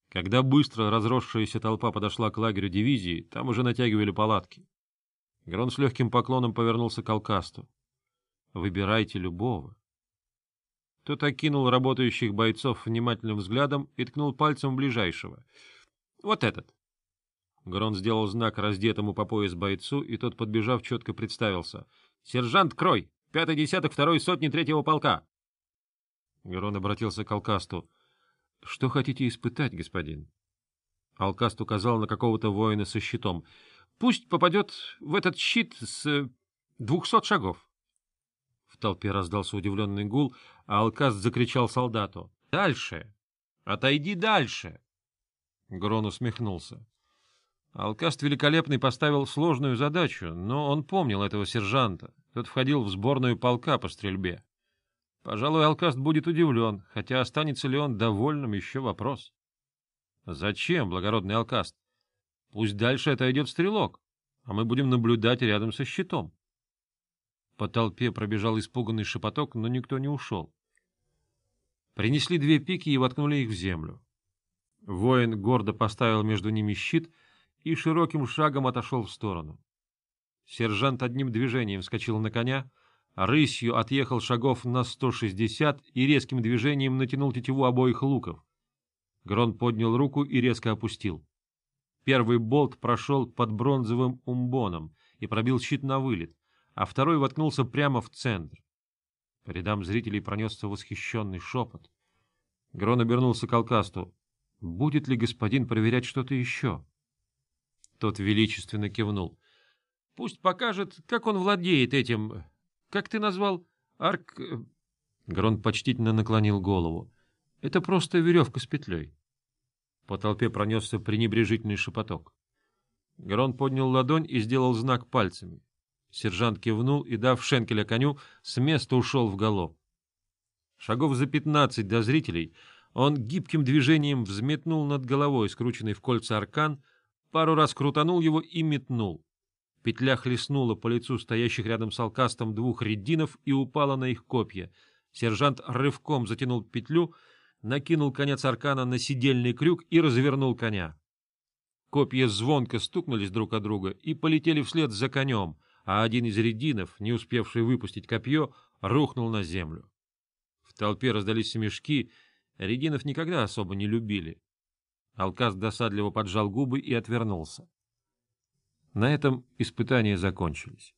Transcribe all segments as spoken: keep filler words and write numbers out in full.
Когда быстро разросшаяся толпа подошла к лагерю дивизии, там уже натягивали палатки. Грон с легким поклоном повернулся к Алкасту. — Выбирайте любого. Тот окинул работающих бойцов внимательным взглядом и ткнул пальцем в ближайшего. — Вот этот. Грон сделал знак раздетому по пояс бойцу, и тот, подбежав, четко представился. — Сержант Крой, пятый десяток второй сотни третьего полка. Грон обратился к Алкасту. — Что хотите испытать, господин? Алкаст указал на какого-то воина со щитом. — Пусть попадет в этот щит с двухсот шагов. В толпе раздался удивленный гул, а Алкаст закричал солдату. — Дальше! Отойди дальше! Грон усмехнулся. Алкаст Великолепный поставил сложную задачу, но он помнил этого сержанта. Тот входил в сборную полка по стрельбе. Пожалуй, Алкаст будет удивлен, хотя останется ли он довольным — еще вопрос. — Зачем, благородный Алкаст? Пусть дальше отойдет стрелок, а мы будем наблюдать рядом со щитом. По толпе пробежал испуганный шепоток, но никто не ушел. Принесли две пики и воткнули их в землю. Воин гордо поставил между ними щит и широким шагом отошел в сторону. Сержант одним движением вскочил на коня, рысью отъехал шагов на сто шестьдесят и резким движением натянул тетиву обоих луков. Грон поднял руку и резко опустил. Первый болт прошел под бронзовым умбоном и пробил щит на вылет, а второй воткнулся прямо в центр. По рядам зрителей пронесся восхищенный шепот. Грон обернулся к Алкасту. — Будет ли господин проверять что-то еще? Тот величественно кивнул. — Пусть покажет, как он владеет этим... Как ты назвал? Арк... Грон почтительно наклонил голову. — Это просто веревка с петлей. По толпе пронесся пренебрежительный шепоток. Грон поднял ладонь и сделал знак пальцами. Сержант кивнул и, дав шенкеля коню, с места ушел в галоп. Шагов за пятнадцать до зрителей он гибким движением взметнул над головой скрученный в кольца аркан, пару раз крутанул его и метнул. Петля хлестнула по лицу стоящих рядом с Алкастом двух реддинов и упала на их копья. Сержант рывком затянул петлю, накинул конец аркана на седельный крюк и развернул коня. Копья звонко стукнулись друг о друга и полетели вслед за конем, а один из реддинов, не успевший выпустить копье, рухнул на землю. В толпе раздались смешки, реддинов никогда особо не любили. Алкаст досадливо поджал губы и отвернулся. На этом испытания закончились.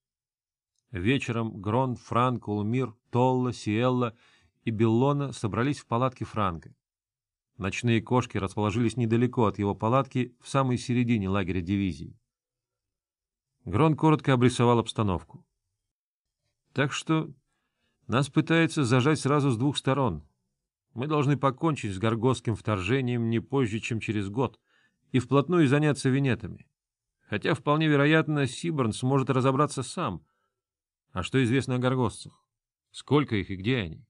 Вечером Грон, Франк, Улмир, Толла, Сиэлла и Беллона собрались в палатке Франка. Ночные кошки расположились недалеко от его палатки, в самой середине лагеря дивизии. Грон коротко обрисовал обстановку. Так что нас пытаются зажать сразу с двух сторон. Мы должны покончить с горгостским вторжением не позже, чем через год, и вплотную заняться венетами. Хотя, вполне вероятно, Сиборн сможет разобраться сам. А что известно о горгостцах? Сколько их и где они?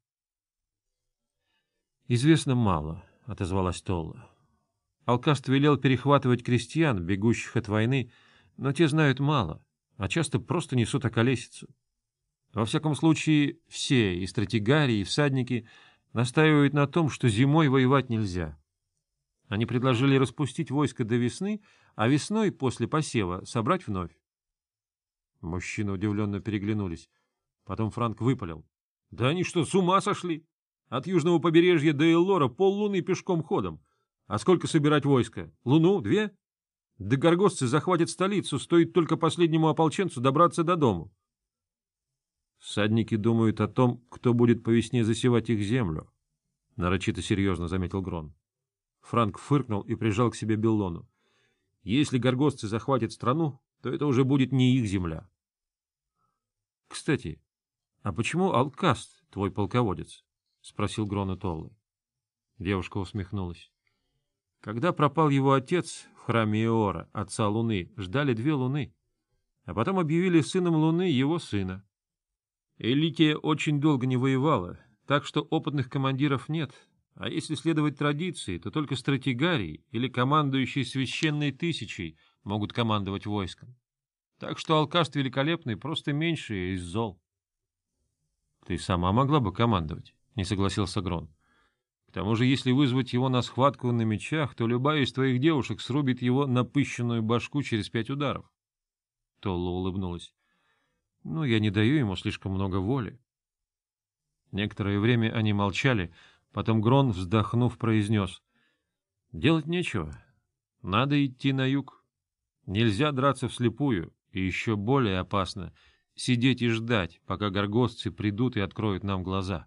— Известно мало, — отозвалась Толла. Алкаст велел перехватывать крестьян, бегущих от войны, но те знают мало, а часто просто несут околесицу. Во всяком случае, все, и стратегарии, и всадники, настаивают на том, что зимой воевать нельзя. Они предложили распустить войско до весны, а весной, после посева, собрать вновь. Мужчины удивленно переглянулись. Потом Франк выпалил. — Да они что, с ума сошли? От южного побережья до Эллора поллуны пешком ходом. А сколько собирать войско? Луну? Две? Да горгостцы захватят столицу, стоит только последнему ополченцу добраться до дому. Всадники думают о том, кто будет по весне засевать их землю, — нарочито серьезно заметил Грон. Франк фыркнул и прижал к себе Беллону. — Если горгостцы захватят страну, то это уже будет не их земля. — Кстати, а почему Алкаст твой полководец? — спросил Грон у Толлы. Девушка усмехнулась. Когда пропал его отец в храме Иора, отца Луны, ждали две луны, а потом объявили сыном Луны его сына. Эликия очень долго не воевала, так что опытных командиров нет, а если следовать традиции, то только стратегарий или командующий священной тысячей могут командовать войском. Так что Алкаст Великолепный просто меньше из зол. — Ты сама могла бы командовать, — не согласился Грон. К тому же, если вызвать его на схватку на мечах, то любая из твоих девушек срубит его напыщенную башку через пять ударов. Толла улыбнулась. — Ну, я не даю ему слишком много воли. Некоторое время они молчали, потом Грон, вздохнув, произнес. — Делать нечего. Надо идти на юг. Нельзя драться вслепую, и еще более опасно — сидеть и ждать, пока горгостцы придут и откроют нам глаза.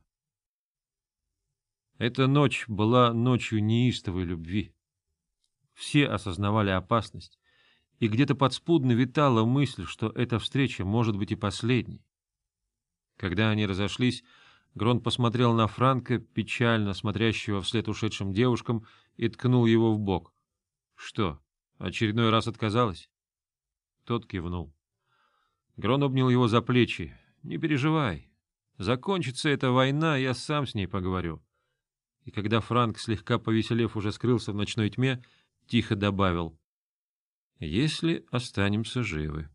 Эта ночь была ночью неистовой любви. Все осознавали опасность, и где-то подспудно витала мысль, что эта встреча может быть и последней. Когда они разошлись, Грон посмотрел на Франка, печально смотрящего вслед ушедшим девушкам, и ткнул его в бок. — Что, очередной раз отказалась? Тот кивнул. Грон обнял его за плечи. — Не переживай. Закончится эта война, я сам с ней поговорю. И когда Франк, слегка повеселев, уже скрылся в ночной тьме, тихо добавил. — Если останемся живы.